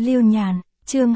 Liêu Nhàn, chương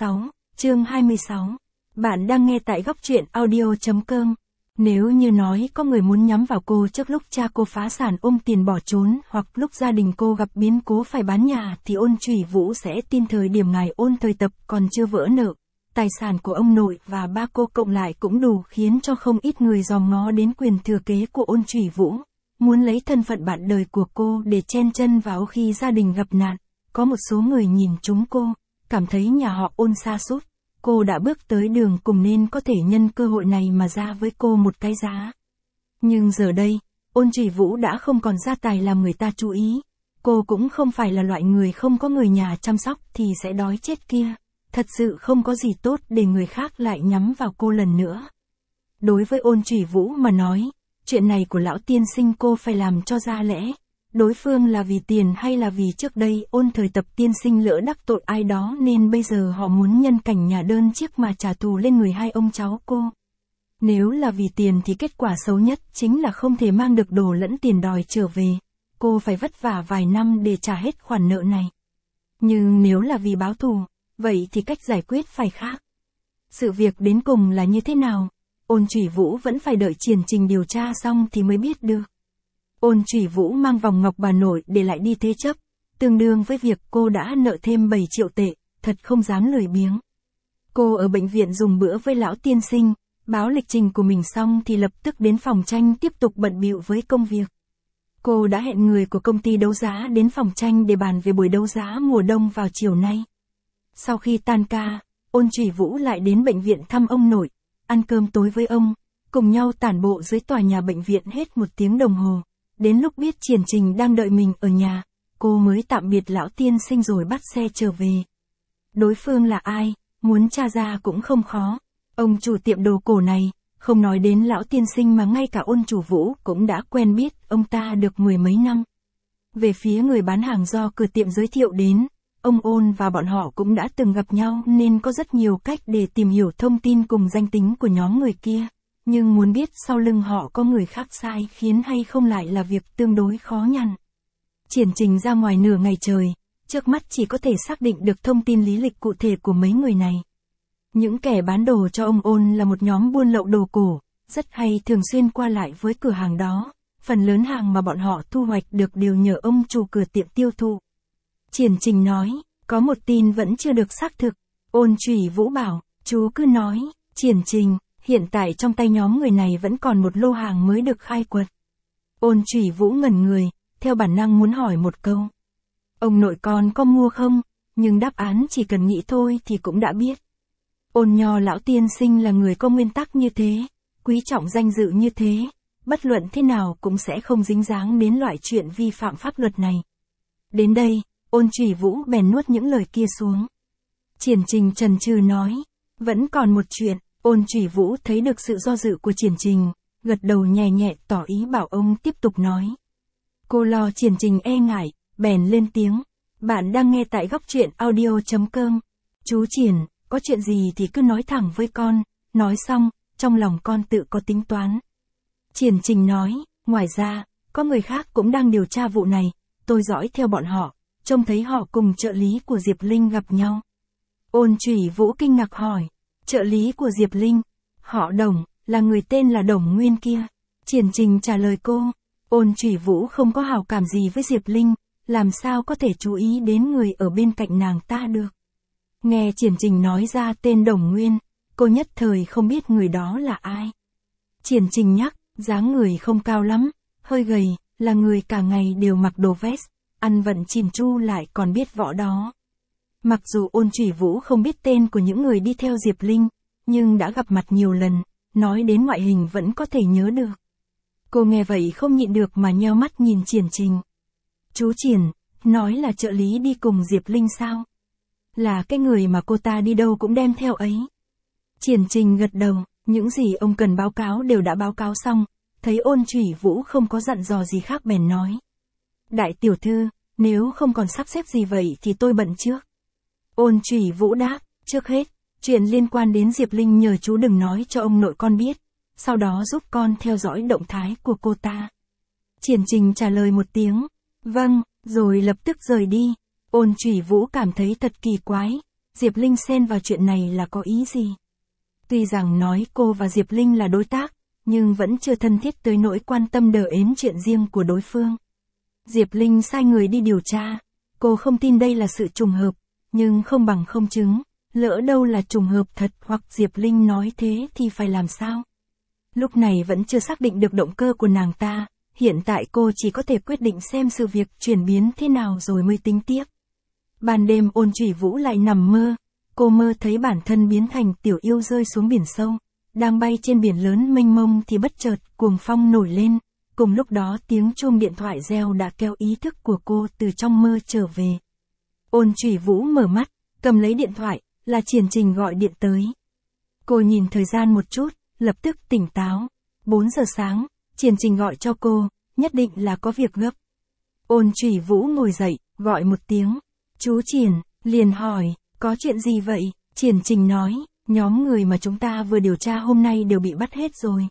26. Bạn đang nghe tại góc truyện audio.com. Nếu như nói có người muốn nhắm vào cô trước lúc cha cô phá sản ôm tiền bỏ trốn hoặc lúc gia đình cô gặp biến cố phải bán nhà thì Ôn Chủy Vũ sẽ tin thời điểm ngài Ôn Thời Tập còn chưa vỡ nợ. Tài sản của ông nội và ba cô cộng lại cũng đủ khiến cho không ít người dòm ngó đến quyền thừa kế của Ôn Chủy Vũ. Muốn lấy thân phận bạn đời của cô để chen chân vào khi gia đình gặp nạn. Có một số người nhìn trúng cô, cảm thấy nhà họ Ôn sa sút. Cô đã bước tới đường cùng nên có thể nhân cơ hội này mà ra với cô một cái giá. Nhưng giờ đây, Ôn Chủy Vũ đã không còn gia tài làm người ta chú ý. Cô cũng không phải là loại người không có người nhà chăm sóc thì sẽ đói chết kia. Thật sự không có gì tốt để người khác lại nhắm vào cô lần nữa. Đối với Ôn Chủy Vũ mà nói, chuyện này của lão tiên sinh cô phải làm cho ra lẽ. Đối phương là vì tiền hay là vì trước đây Ôn Thời Tập tiên sinh lỡ đắc tội ai đó nên bây giờ họ muốn nhân cảnh nhà đơn chiếc mà trả thù lên người hai ông cháu cô. Nếu là vì tiền thì kết quả xấu nhất chính là không thể mang được đồ lẫn tiền đòi trở về. Cô phải vất vả vài năm để trả hết khoản nợ này. Nhưng nếu là vì báo thù, vậy thì cách giải quyết phải khác. Sự việc đến cùng là như thế nào? Ôn Chủy Vũ vẫn phải đợi Triển Trình điều tra xong thì mới biết được. Ôn Chủy Vũ mang vòng ngọc bà nội để lại đi thế chấp, tương đương với việc cô đã nợ thêm 7 triệu tệ, thật không dám lười biếng. Cô ở bệnh viện dùng bữa với lão tiên sinh, báo lịch trình của mình xong thì lập tức đến phòng tranh tiếp tục bận bịu với công việc. Cô đã hẹn người của công ty đấu giá đến phòng tranh để bàn về buổi đấu giá mùa đông vào chiều nay. Sau khi tan ca, Ôn Chủy Vũ lại đến bệnh viện thăm ông nội, ăn cơm tối với ông, cùng nhau tản bộ dưới tòa nhà bệnh viện hết 1 tiếng đồng hồ. Đến lúc biết Triển Trình đang đợi mình ở nhà, cô mới tạm biệt lão tiên sinh rồi bắt xe trở về. Đối phương là ai, muốn tra ra cũng không khó. Ông chủ tiệm đồ cổ này, không nói đến lão tiên sinh mà ngay cả Ôn Chủy Vũ cũng đã quen biết ông ta được 10 mấy năm. Về phía người bán hàng do cửa tiệm giới thiệu đến, ông Ôn và bọn họ cũng đã từng gặp nhau nên có rất nhiều cách để tìm hiểu thông tin cùng danh tính của nhóm người kia. Nhưng muốn biết sau lưng họ có người khác sai khiến hay không lại là việc tương đối khó nhằn. Triển Trình ra ngoài nửa ngày trời, trước mắt chỉ có thể xác định được thông tin lý lịch cụ thể của mấy người này. Những kẻ bán đồ cho ông Ôn là một nhóm buôn lậu đồ cổ, rất hay thường xuyên qua lại với cửa hàng đó. Phần lớn hàng mà bọn họ thu hoạch được đều nhờ ông chủ cửa tiệm tiêu thụ. Triển Trình nói, có một tin vẫn chưa được xác thực. Ôn Chủy Vũ bảo, chú cứ nói. Triển Trình, hiện tại trong tay nhóm người này vẫn còn một lô hàng mới được khai quật. Ôn Chủy Vũ ngẩn người, theo bản năng muốn hỏi một câu. Ông nội con có mua không? Nhưng đáp án chỉ cần nghĩ thôi thì cũng đã biết. Ôn Nho lão tiên sinh là người có nguyên tắc như thế, quý trọng danh dự như thế, bất luận thế nào cũng sẽ không dính dáng đến loại chuyện vi phạm pháp luật này. Đến đây, Ôn Chủy Vũ bèn nuốt những lời kia xuống. Triển Trình chần chừ nói, vẫn còn một chuyện. Ôn Chủy Vũ thấy được sự do dự của Triển Trình, gật đầu nhẹ nhẹ tỏ ý bảo ông tiếp tục nói. Cô lo Triển Trình e ngại, bèn lên tiếng. Bạn đang nghe tại góc truyện audio.com. Chú Triển, có chuyện gì thì cứ nói thẳng với con. Nói xong, trong lòng con tự có tính toán. Triển Trình nói, ngoài ra, có người khác cũng đang điều tra vụ này. Tôi dõi theo bọn họ, trông thấy họ cùng trợ lý của Diệp Linh gặp nhau. Ôn Chủy Vũ kinh ngạc hỏi. Trợ lý của Diệp Linh, họ Đồng, là người tên là Đồng Nguyên kia. Triển Trình trả lời cô, Ôn Chủy Vũ không có hảo cảm gì với Diệp Linh, làm sao có thể chú ý đến người ở bên cạnh nàng ta được. Nghe Triển Trình nói ra tên Đồng Nguyên, cô nhất thời không biết người đó là ai. Triển Trình nhắc, dáng người không cao lắm, hơi gầy, là người cả ngày đều mặc đồ vest, ăn vận chỉn chu lại còn biết võ đó. Mặc dù Ôn Chủy Vũ không biết tên của những người đi theo Diệp Linh, nhưng đã gặp mặt nhiều lần, nói đến ngoại hình vẫn có thể nhớ được. Cô nghe vậy không nhịn được mà nheo mắt nhìn Triển Trình. Chú Triển, nói là trợ lý đi cùng Diệp Linh sao? Là cái người mà cô ta đi đâu cũng đem theo ấy. Triển Trình gật đầu, những gì ông cần báo cáo đều đã báo cáo xong, thấy Ôn Chủy Vũ không có dặn dò gì khác bèn nói. Đại tiểu thư, nếu không còn sắp xếp gì vậy thì tôi bận trước. Ôn Chủy Vũ đáp, trước hết, chuyện liên quan đến Diệp Linh nhờ chú đừng nói cho ông nội con biết, sau đó giúp con theo dõi động thái của cô ta. Triển Trình trả lời một tiếng, vâng, rồi lập tức rời đi. Ôn Chủy Vũ cảm thấy thật kỳ quái, Diệp Linh xen vào chuyện này là có ý gì? Tuy rằng nói cô và Diệp Linh là đối tác, nhưng vẫn chưa thân thiết tới nỗi quan tâm đờ ến chuyện riêng của đối phương. Diệp Linh sai người đi điều tra, cô không tin đây là sự trùng hợp, nhưng không bằng không chứng, lỡ đâu là trùng hợp thật hoặc Diệp Linh nói thế thì phải làm sao? Lúc này vẫn chưa xác định được động cơ của nàng ta, hiện tại cô chỉ có thể quyết định xem sự việc chuyển biến thế nào rồi mới tính tiếp. Ban đêm Ôn Chủy Vũ lại nằm mơ, cô mơ thấy bản thân biến thành tiểu yêu rơi xuống biển sâu, đang bay trên biển lớn mênh mông thì bất chợt cuồng phong nổi lên, cùng lúc đó tiếng chuông điện thoại reo đã kéo ý thức của cô từ trong mơ trở về. Ôn Chủy Vũ mở mắt, cầm lấy điện thoại, là Triển Trình gọi điện tới. Cô nhìn thời gian một chút, lập tức tỉnh táo. 4 giờ sáng, Triển Trình gọi cho cô, nhất định là có việc gấp. Ôn Chủy Vũ ngồi dậy, gọi một tiếng. Chú Triển, liền hỏi, có chuyện gì vậy? Triển Trình nói, nhóm người mà chúng ta vừa điều tra hôm nay đều bị bắt hết rồi.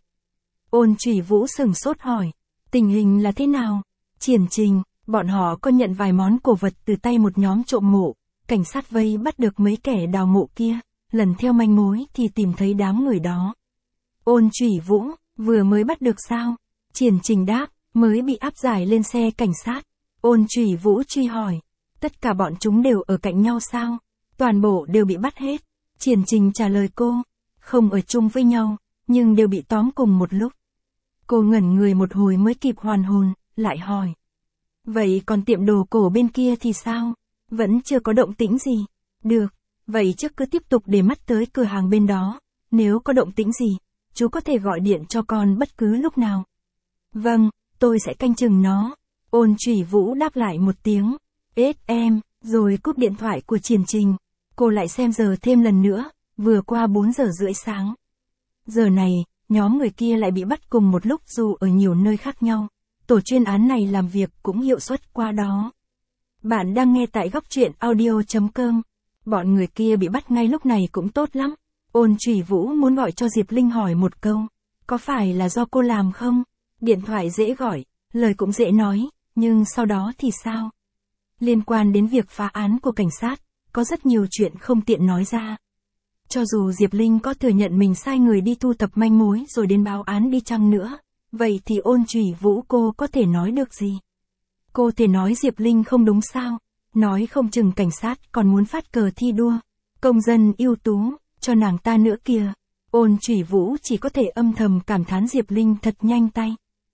Ôn Chủy Vũ sửng sốt hỏi, tình hình là thế nào? Triển Trình, bọn họ có nhận vài món cổ vật từ tay một nhóm trộm mộ, cảnh sát vây bắt được mấy kẻ đào mộ kia, lần theo manh mối thì tìm thấy đám người đó. Ôn Chủy Vũ, vừa mới bắt được sao? Triển Trình đáp, mới bị áp giải lên xe cảnh sát. Ôn Chủy Vũ truy hỏi, tất cả bọn chúng đều ở cạnh nhau sao? Toàn bộ đều bị bắt hết. Triển Trình trả lời cô, không ở chung với nhau, nhưng đều bị tóm cùng một lúc. Cô ngẩn người một hồi mới kịp hoàn hồn, lại hỏi. Vậy còn tiệm đồ cổ bên kia thì sao? Vẫn chưa có động tĩnh gì. Được, vậy trước cứ tiếp tục để mắt tới cửa hàng bên đó, nếu có động tĩnh gì, chú có thể gọi điện cho con bất cứ lúc nào. Vâng, tôi sẽ canh chừng nó. Ôn Chủy Vũ đáp lại một tiếng. Em, rồi cúp điện thoại của Triển Trình. Cô lại xem giờ thêm lần nữa, vừa qua 4 giờ rưỡi sáng. Giờ này, nhóm người kia lại bị bắt cùng một lúc dù ở nhiều nơi khác nhau. Tổ chuyên án này làm việc cũng hiệu suất qua đó. Bạn đang nghe tại góc truyện audio.com. Bọn người kia bị bắt ngay lúc này cũng tốt lắm. Ôn Chủy Vũ muốn gọi cho Diệp Linh hỏi một câu. Có phải là do cô làm không? Điện thoại dễ gọi, lời cũng dễ nói, nhưng sau đó thì sao? Liên quan đến việc phá án của cảnh sát, có rất nhiều chuyện không tiện nói ra. Cho dù Diệp Linh có thừa nhận mình sai người đi thu thập manh mối rồi đến báo án đi chăng nữa, vậy thì Ôn Chủy Vũ cô có thể nói được gì? Cô thể nói Diệp Linh không đúng sao? Nói không chừng cảnh sát còn muốn phát cờ thi đua. Công dân ưu tú, cho nàng ta nữa kìa. Ôn Chủy Vũ chỉ có thể âm thầm cảm thán Diệp Linh thật nhanh tay.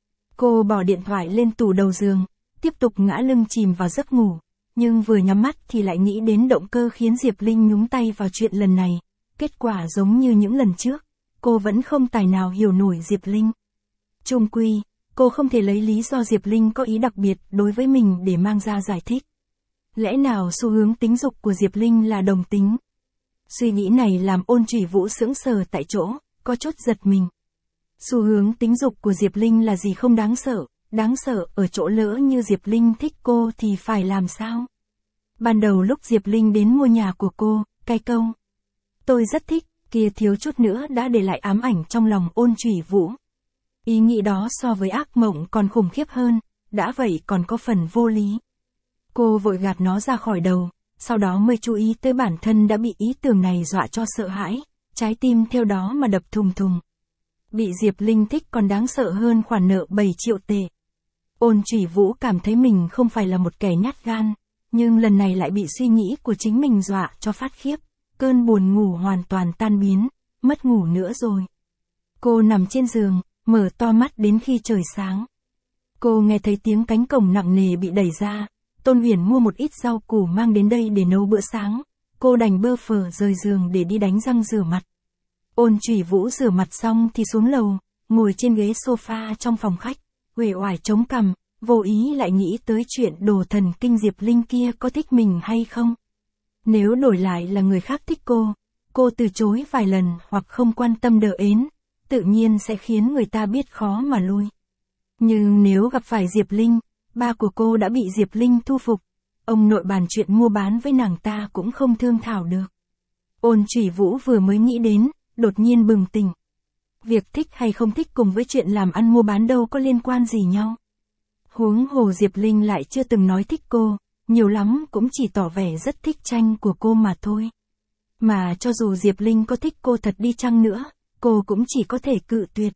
Cô bỏ điện thoại lên tủ đầu giường, tiếp tục ngã lưng chìm vào giấc ngủ. Nhưng vừa nhắm mắt thì lại nghĩ đến động cơ khiến Diệp Linh nhúng tay vào chuyện lần này. Kết quả giống như những lần trước, cô vẫn không tài nào hiểu nổi Diệp Linh. Chung quy, cô không thể lấy lý do Diệp Linh có ý đặc biệt đối với mình để mang ra giải thích. Lẽ nào xu hướng tính dục của Diệp Linh là đồng tính? Suy nghĩ này làm Ôn Chủy Vũ sững sờ tại chỗ, có chút giật mình. Xu hướng tính dục của Diệp Linh là gì không đáng sợ ở chỗ lỡ như Diệp Linh thích cô thì phải làm sao? Ban đầu lúc Diệp Linh đến mua nhà của cô, cái câu tôi rất thích, kia thiếu chút nữa đã để lại ám ảnh trong lòng Ôn Chủy Vũ. Ý nghĩ đó so với ác mộng còn khủng khiếp hơn, đã vậy còn có phần vô lý. Cô vội gạt nó ra khỏi đầu, sau đó mới chú ý tới bản thân đã bị ý tưởng này dọa cho sợ hãi, trái tim theo đó mà đập thùng thùng. Bị Diệp Linh thích còn đáng sợ hơn khoản nợ 7 triệu tệ. Ôn Chủy Vũ cảm thấy mình không phải là một kẻ nhát gan, nhưng lần này lại bị suy nghĩ của chính mình dọa cho phát khiếp, cơn buồn ngủ hoàn toàn tan biến, mất ngủ nữa rồi. Cô nằm trên giường, mở to mắt đến khi trời sáng. Cô nghe thấy tiếng cánh cổng nặng nề bị đẩy ra, Tôn Huyền mua một ít rau củ mang đến đây để nấu bữa sáng, cô đành bơ phờ rời giường để đi đánh răng rửa mặt. Ôn Chủy Vũ rửa mặt xong thì xuống lầu, ngồi trên ghế sofa trong phòng khách, uể oải chống cằm, vô ý lại nghĩ tới chuyện đồ thần kinh Diệp Linh kia có thích mình hay không. Nếu đổi lại là người khác thích cô từ chối vài lần hoặc không quan tâm đờ ến, tự nhiên sẽ khiến người ta biết khó mà lui. Nhưng nếu gặp phải Diệp Linh, ba của cô đã bị Diệp Linh thu phục, ông nội bàn chuyện mua bán với nàng ta cũng không thương thảo được. Ôn Chủy Vũ vừa mới nghĩ đến, đột nhiên bừng tỉnh. Việc thích hay không thích cùng với chuyện làm ăn mua bán đâu có liên quan gì nhau. Huống hồ Diệp Linh lại chưa từng nói thích cô, nhiều lắm cũng chỉ tỏ vẻ rất thích tranh của cô mà thôi. Mà cho dù Diệp Linh có thích cô thật đi chăng nữa, cô cũng chỉ có thể cự tuyệt.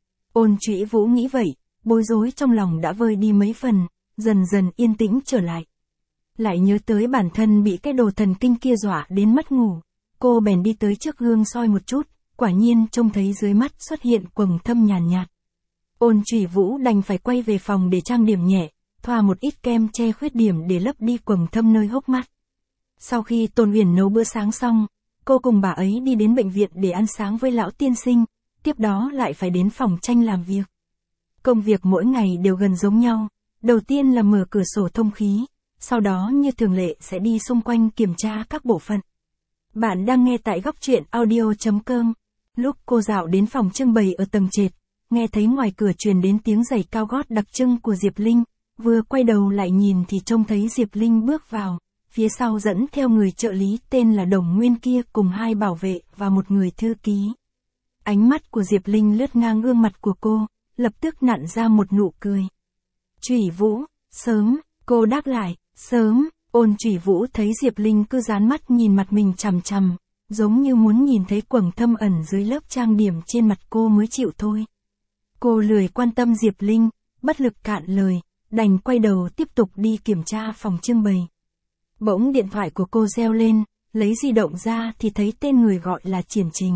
Ôn Trụy Vũ nghĩ vậy, bối rối trong lòng đã vơi đi mấy phần, dần dần yên tĩnh trở lại. Lại nhớ tới bản thân bị cái đồ thần kinh kia dọa đến mất ngủ, cô bèn đi tới trước gương soi một chút, quả nhiên trông thấy dưới mắt xuất hiện quầng thâm nhàn nhạt. Ôn Trụy Vũ đành phải quay về phòng để trang điểm nhẹ, thoa một ít kem che khuyết điểm để lấp đi quầng thâm nơi hốc mắt. Sau khi Tôn Uyển nấu bữa sáng xong, cô cùng bà ấy đi đến bệnh viện để ăn sáng với lão tiên sinh, tiếp đó lại phải đến phòng tranh làm việc. Công việc mỗi ngày đều gần giống nhau, đầu tiên là mở cửa sổ thông khí, sau đó như thường lệ sẽ đi xung quanh kiểm tra các bộ phận. Bạn đang nghe tại góc truyện audio.com. Lúc cô dạo đến phòng trưng bày ở tầng trệt, nghe thấy ngoài cửa truyền đến tiếng giày cao gót đặc trưng của Diệp Linh, vừa quay đầu lại nhìn thì trông thấy Diệp Linh bước vào, phía sau dẫn theo người trợ lý tên là Đồng Nguyên kia cùng 2 bảo vệ và một người thư ký. Ánh mắt của Diệp Linh lướt ngang gương mặt của cô, lập tức nặn ra một nụ cười. Trụy Vũ, sớm, cô đáp lại, sớm. Ôn Trụy Vũ thấy Diệp Linh cứ dán mắt nhìn mặt mình chằm chằm, giống như muốn nhìn thấy quầng thâm ẩn dưới lớp trang điểm trên mặt cô mới chịu thôi. Cô lười quan tâm Diệp Linh, bất lực cạn lời, đành quay đầu tiếp tục đi kiểm tra phòng trưng bày. Bỗng điện thoại của cô reo lên, lấy di động ra thì thấy tên người gọi là Triển Trình.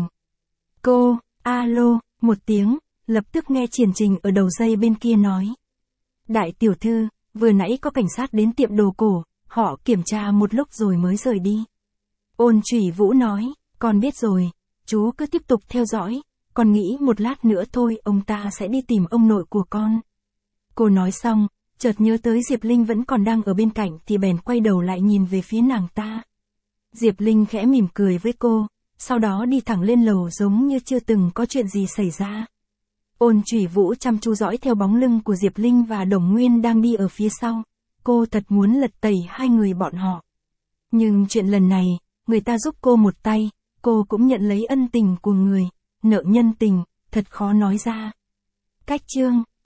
Cô, alo, một tiếng, lập tức nghe Triển Trình ở đầu dây bên kia nói. Đại tiểu thư, vừa nãy có cảnh sát đến tiệm đồ cổ, họ kiểm tra một lúc rồi mới rời đi. Ôn Trụy Vũ nói, con biết rồi, chú cứ tiếp tục theo dõi, con nghĩ một lát nữa thôi ông ta sẽ đi tìm ông nội của con. Cô nói xong, chợt nhớ tới Diệp Linh vẫn còn đang ở bên cạnh thì bèn quay đầu lại nhìn về phía nàng ta. Diệp Linh khẽ mỉm cười với cô, sau đó đi thẳng lên lầu giống như chưa từng có chuyện gì xảy ra. Ôn Trụy Vũ chăm chú dõi theo bóng lưng của Diệp Linh và Đồng Nguyên đang đi ở phía sau. Cô thật muốn lật tẩy 2 người bọn họ. Nhưng chuyện lần này, người ta giúp cô một tay, cô cũng nhận lấy ân tình của người, nợ nhân tình, thật khó nói ra. Cách chương